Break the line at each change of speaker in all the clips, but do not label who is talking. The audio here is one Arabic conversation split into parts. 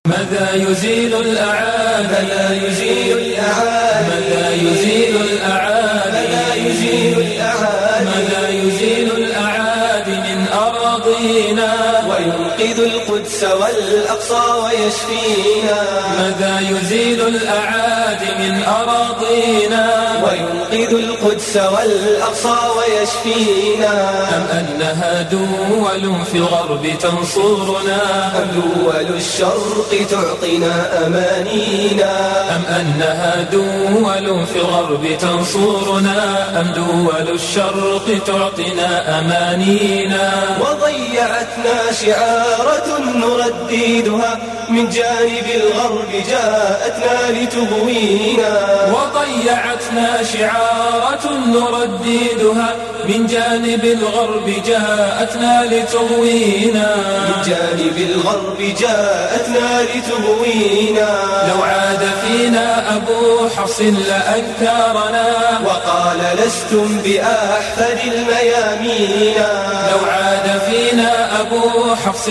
ماذا يزيل الأعادي؟
ماذا يزيل الأعادي؟
ماذا يزيل الأعادي؟
ماذا يزيل الأعادي؟
ماذا يزيل الأعادي من أراضينا
وينقذ القدس والأقصى ويشفينا؟
ماذا يزيل الأعادي من أراضينا
وينقذ القدس والأقصى ويشفينا؟
أم أنها دول في الغرب تنصرنا؟
أم دول الشرق تعطينا أمانينا؟
أم أنها دول في الغرب تنصرنا؟ أم دول الشرق تعطينا أمانينا؟
وضيعتنا شعارة نرددها من جانب الغرب جاءتنا لتغوينا؟
وضيعتنا شعارة نرددها من جانب الغرب جاءتنا لتغوينا؟
من جانب الغرب جاءتنا لتغوينا؟
لو عاد فينا أبو حفص لأنكرنا
وقال لستم بأحفد الميامين؟
لو عاد فينا أبو حفص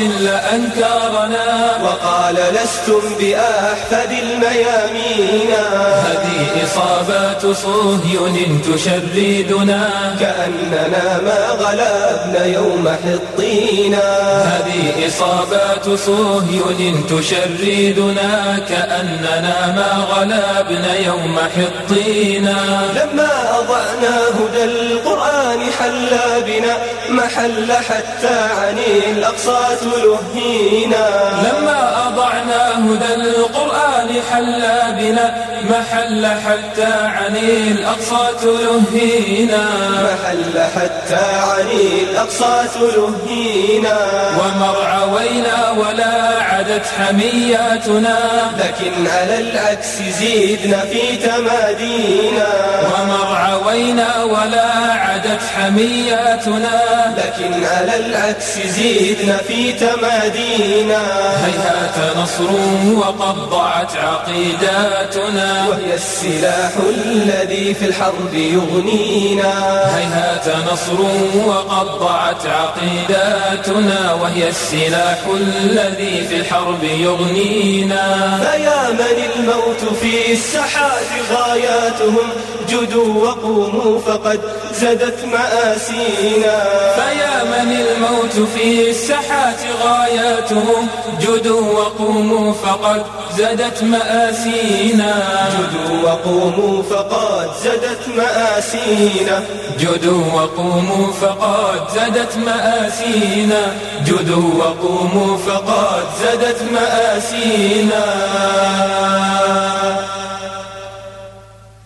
لأنكرنا
وقال لستم بأحفد الميامين؟
هذه إصابات صهيون تشردنا
كأننا ما غلبنا يوم حطينا؟
هذه إصابات صهيون تشردنا كأننا ما غلبنا يوم حطينا.
لما أضعنا هدى القرآن حل بنا محل حتى عن الأقصى تلهينا؟
لما أضعنا هدى القرآن حل بنا محل حتى عن الأقصى تلهينا؟
محل حتى عن الأقصى تلهينا؟
ومرعوينا ولا عدت حمياتنا
لكن على العكس زيدنا في تمادينا؟
ومرعوينا ولا عدت حمياتنا
لكن على العكس زيدنا في تمادينا؟
هيهات نصر وقد ضاعت عقيداتنا
وهي السلاح الذي في الحرب يغنينا؟
هيهات نصر وقد ضاعت عقيداتنا وهي السلاح الذي في الحرب يغنينا.
فيا من الموت في السحات غاياتهم جدوا وقوموا فقد زدت مآسينا؟
فيا من الموت في السحات غاياتهم جدوا وقوموا فقد زدت مآسينا.
جدوا وقوموا فقد زدت مآسينا؟
جدوا وقوموا فقد زدت مآسينا. جدوا وقوموا فقد زدت مآسينا.